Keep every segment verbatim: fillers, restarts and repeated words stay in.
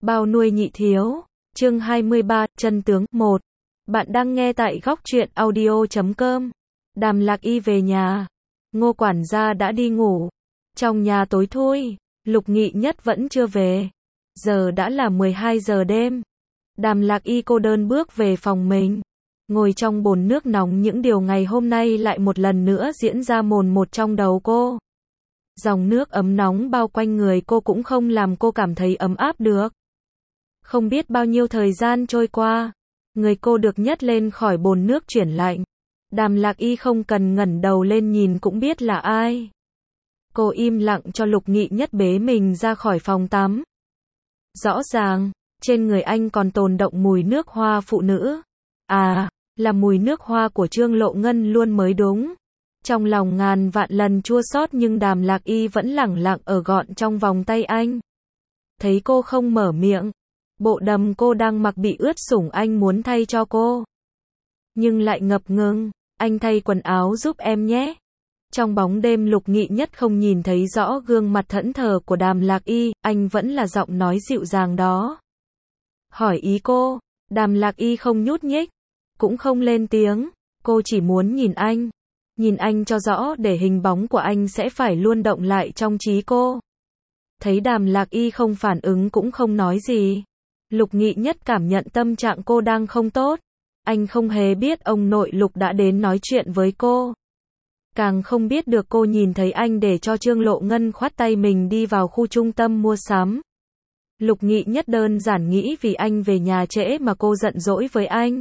Bao nuôi nhị thiếu. Chương hai mươi ba, chân tướng. một. Bạn đang nghe tại góc truyện audio chấm com. Đàm Lạc Y về nhà. Ngô quản gia đã đi ngủ. Trong nhà tối thui, Lục Nghị Nhất vẫn chưa về. Giờ đã là mười hai giờ đêm. Đàm Lạc Y cô đơn bước về phòng mình. Ngồi trong bồn nước nóng, những điều ngày hôm nay lại một lần nữa diễn ra mồn một trong đầu cô. Dòng nước ấm nóng bao quanh người cô cũng không làm cô cảm thấy ấm áp được. Không biết bao nhiêu thời gian trôi qua, người cô được nhấc lên khỏi bồn nước chuyển lạnh. Đàm Lạc Y không cần ngẩng đầu lên nhìn cũng biết là ai. Cô im lặng cho Lục Nghị Nhất bế mình ra khỏi phòng tắm. Rõ ràng, trên người anh còn tồn đọng mùi nước hoa phụ nữ. À, là mùi nước hoa của Trương Lộ Ngân luôn mới đúng. Trong lòng ngàn vạn lần chua xót nhưng Đàm Lạc Y vẫn lẳng lặng ở gọn trong vòng tay anh. Thấy cô không mở miệng, bộ đầm cô đang mặc bị ướt sũng anh muốn thay cho cô. Nhưng lại ngập ngừng, anh thay quần áo giúp em nhé. Trong bóng đêm Lục Nghị Nhất không nhìn thấy rõ gương mặt thẫn thờ của Đàm Lạc Y, anh vẫn là giọng nói dịu dàng đó. Hỏi ý cô, Đàm Lạc Y không nhúc nhích, cũng không lên tiếng, cô chỉ muốn nhìn anh. Nhìn anh cho rõ để hình bóng của anh sẽ phải luôn động lại trong trí cô. Thấy Đàm Lạc Y không phản ứng cũng không nói gì. Lục Nghị Nhất cảm nhận tâm trạng cô đang không tốt. Anh không hề biết ông nội Lục đã đến nói chuyện với cô. Càng không biết được cô nhìn thấy anh để cho Trương Lộ Ngân khoát tay mình đi vào khu trung tâm mua sắm. Lục Nghị Nhất đơn giản nghĩ vì anh về nhà trễ mà cô giận dỗi với anh.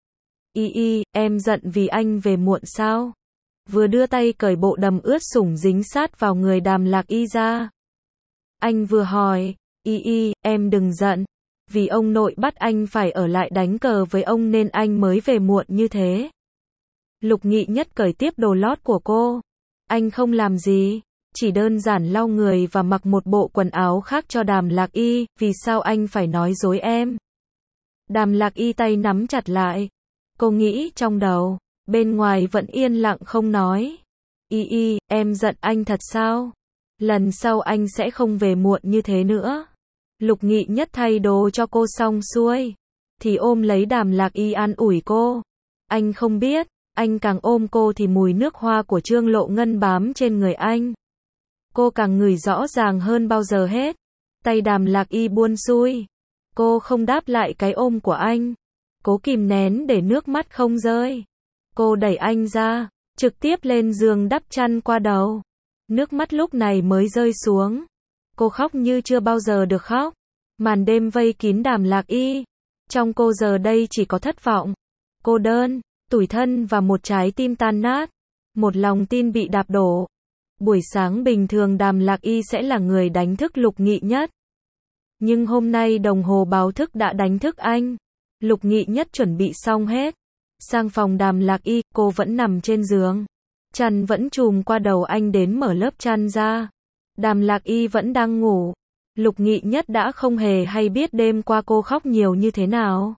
Y y, em giận vì anh về muộn sao? Vừa đưa tay cởi bộ đầm ướt sũng dính sát vào người Đàm Lạc Y ra. Anh vừa hỏi, Y y, em đừng giận. Vì ông nội bắt anh phải ở lại đánh cờ với ông nên anh mới về muộn như thế. Lục Nghị Nhất cởi tiếp đồ lót của cô. Anh không làm gì, chỉ đơn giản lau người và mặc một bộ quần áo khác cho Đàm Lạc Y, vì sao anh phải nói dối em? Đàm Lạc Y tay nắm chặt lại. Cô nghĩ trong đầu, bên ngoài vẫn yên lặng không nói. Y y, em giận anh thật sao? Lần sau anh sẽ không về muộn như thế nữa. Lục Nghị Nhất thay đồ cho cô xong xuôi, thì ôm lấy Đàm Lạc Y an ủi cô. Anh không biết, anh càng ôm cô thì mùi nước hoa của Trương Lộ Ngân bám trên người anh. Cô càng ngửi rõ ràng hơn bao giờ hết. Tay Đàm Lạc Y buông xuôi. Cô không đáp lại cái ôm của anh. Cố kìm nén để nước mắt không rơi. Cô đẩy anh ra, trực tiếp lên giường đắp chăn qua đầu. Nước mắt lúc này mới rơi xuống. Cô khóc như chưa bao giờ được khóc. Màn đêm vây kín Đàm Lạc Y. Trong cô giờ đây chỉ có thất vọng, cô đơn, tủi thân và một trái tim tan nát. Một lòng tin bị đạp đổ. Buổi sáng bình thường Đàm Lạc Y sẽ là người đánh thức Lục Nghị Nhất. Nhưng hôm nay đồng hồ báo thức đã đánh thức anh. Lục Nghị Nhất chuẩn bị xong hết. Sang phòng Đàm Lạc Y, cô vẫn nằm trên giường. Chăn vẫn trùm qua đầu anh đến mở lớp chăn ra. Đàm Lạc Y vẫn đang ngủ. Lục Nghị Nhất đã không hề hay biết đêm qua cô khóc nhiều như thế nào.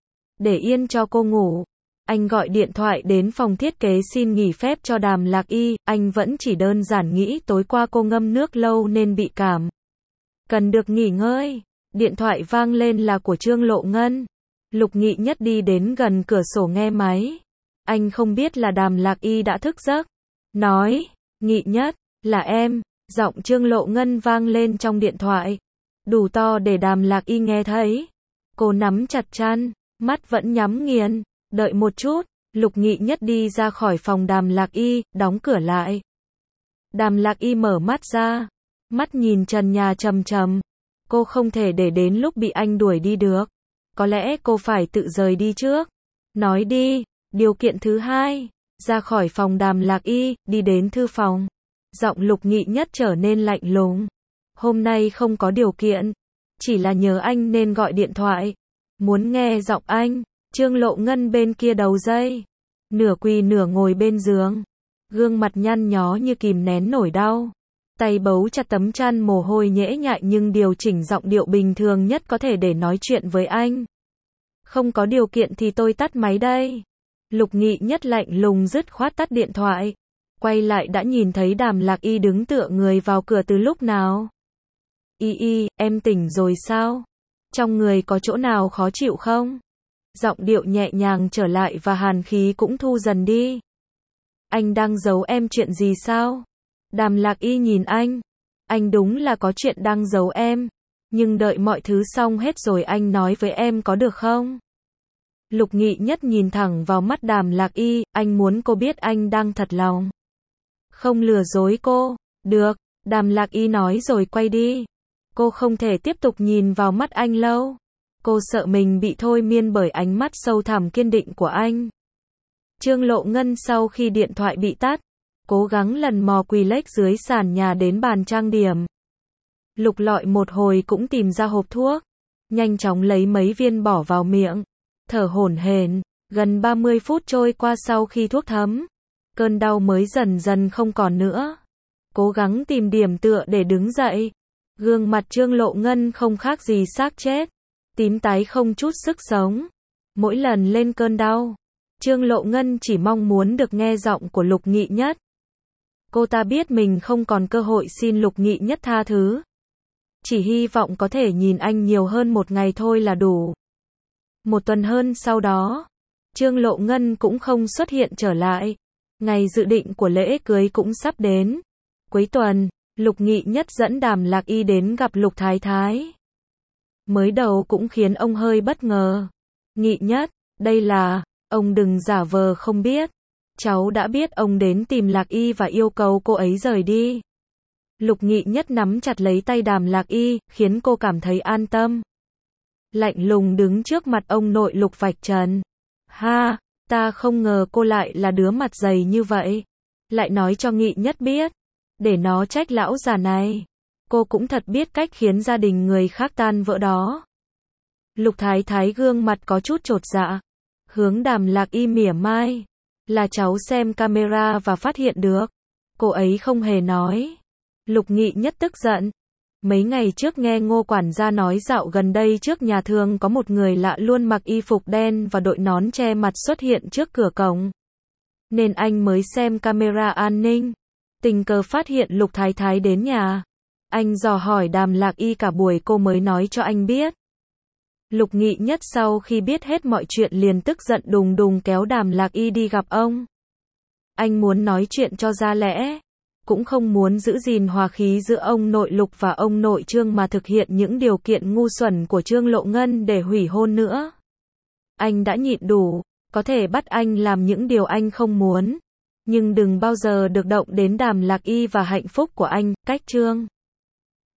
Để yên cho cô ngủ, anh gọi điện thoại đến phòng thiết kế xin nghỉ phép cho Đàm Lạc Y. Anh vẫn chỉ đơn giản nghĩ tối qua cô ngâm nước lâu nên bị cảm, cần được nghỉ ngơi. Điện thoại vang lên là của Trương Lộ Ngân. Lục Nghị Nhất đi đến gần cửa sổ nghe máy. Anh không biết là Đàm Lạc Y đã thức giấc. Nói, Nghị Nhất, là em. Giọng Trương Lộ Ngân vang lên trong điện thoại. Đủ to để Đàm Lạc Y nghe thấy. Cô nắm chặt chăn, mắt vẫn nhắm nghiền. Đợi một chút, Lục Nghị Nhất đi ra khỏi phòng Đàm Lạc Y, đóng cửa lại. Đàm Lạc Y mở mắt ra. Mắt nhìn trần nhà trầm trầm. Cô không thể để đến lúc bị anh đuổi đi được. Có lẽ cô phải tự rời đi trước. Nói đi, điều kiện thứ hai. Ra khỏi phòng Đàm Lạc Y, đi đến thư phòng. Giọng Lục Nghị Nhất trở nên lạnh lùng. Hôm nay không có điều kiện. Chỉ là nhớ anh nên gọi điện thoại. Muốn nghe giọng anh. Trương Lộ Ngân bên kia đầu dây. Nửa quỳ nửa ngồi bên giường. Gương mặt nhăn nhó như kìm nén nổi đau. Tay bấu chặt tấm chăn, mồ hôi nhễ nhại nhưng điều chỉnh giọng điệu bình thường nhất có thể để nói chuyện với anh. Không có điều kiện thì tôi tắt máy đây. Lục Nghị Nhất lạnh lùng dứt khoát tắt điện thoại. Quay lại đã nhìn thấy Đàm Lạc Y đứng tựa người vào cửa từ lúc nào. Y y, em tỉnh rồi sao? Trong người có chỗ nào khó chịu không? Giọng điệu nhẹ nhàng trở lại và hàn khí cũng thu dần đi. Anh đang giấu em chuyện gì sao? Đàm Lạc Y nhìn anh. Anh đúng là có chuyện đang giấu em. Nhưng đợi mọi thứ xong hết rồi anh nói với em có được không? Lục Nghị Nhất nhìn thẳng vào mắt Đàm Lạc Y, anh muốn cô biết anh đang thật lòng. Không lừa dối cô. Được, Đàm Lạc Y nói rồi quay đi. Cô không thể tiếp tục nhìn vào mắt anh lâu. Cô sợ mình bị thôi miên bởi ánh mắt sâu thẳm kiên định của anh. Trương Lộ Ngân sau khi điện thoại bị tắt, cố gắng lần mò quỳ lếch dưới sàn nhà đến bàn trang điểm. Lục lọi một hồi cũng tìm ra hộp thuốc, nhanh chóng lấy mấy viên bỏ vào miệng, thở hổn hển. Gần ba mươi phút trôi qua sau khi thuốc thấm, cơn đau mới dần dần không còn nữa. Cố gắng tìm điểm tựa để đứng dậy. Gương mặt Trương Lộ Ngân không khác gì xác chết, tím tái không chút sức sống. Mỗi lần lên cơn đau, Trương Lộ Ngân chỉ mong muốn được nghe giọng của Lục Nghị Nhất. Cô ta biết mình không còn cơ hội xin Lục Nghị Nhất tha thứ. Chỉ hy vọng có thể nhìn anh nhiều hơn một ngày thôi là đủ. Một tuần hơn sau đó, Trương Lộ Ngân cũng không xuất hiện trở lại. Ngày dự định của lễ cưới cũng sắp đến. Cuối tuần, Lục Nghị Nhất dẫn Đàm Lạc Y đến gặp Lục Thái Thái. Mới đầu cũng khiến ông hơi bất ngờ. Nghị Nhất, đây là, ông đừng giả vờ không biết. Cháu đã biết ông đến tìm Lạc Y và yêu cầu cô ấy rời đi. Lục Nghị Nhất nắm chặt lấy tay Đàm Lạc Y, khiến cô cảm thấy an tâm. Lạnh lùng đứng trước mặt ông nội Lục vạch trần. Ha, ta không ngờ cô lại là đứa mặt dày như vậy. Lại nói cho Nghị Nhất biết, để nó trách lão già này. Cô cũng thật biết cách khiến gia đình người khác tan vỡ đó. Lục Thái Thái gương mặt có chút chột dạ, hướng Đàm Lạc Y mỉa mai. Là cháu xem camera và phát hiện được. Cô ấy không hề nói. Lục Nghị Nhất tức giận. Mấy ngày trước nghe Ngô quản gia nói dạo gần đây trước nhà thường có một người lạ luôn mặc y phục đen và đội nón che mặt xuất hiện trước cửa cổng. Nên anh mới xem camera an ninh. Tình cờ phát hiện Lục Thái Thái đến nhà. Anh dò hỏi Đàm Lạc Y cả buổi cô mới nói cho anh biết. Lục Nghị Nhất sau khi biết hết mọi chuyện liền tức giận đùng đùng kéo Đàm Lạc Y đi gặp ông. Anh muốn nói chuyện cho ra lẽ, cũng không muốn giữ gìn hòa khí giữa ông nội Lục và ông nội Trương mà thực hiện những điều kiện ngu xuẩn của Trương Lộ Ngân để hủy hôn nữa. Anh đã nhịn đủ, có thể bắt anh làm những điều anh không muốn, nhưng đừng bao giờ được động đến Đàm Lạc Y và hạnh phúc của anh, cách Trương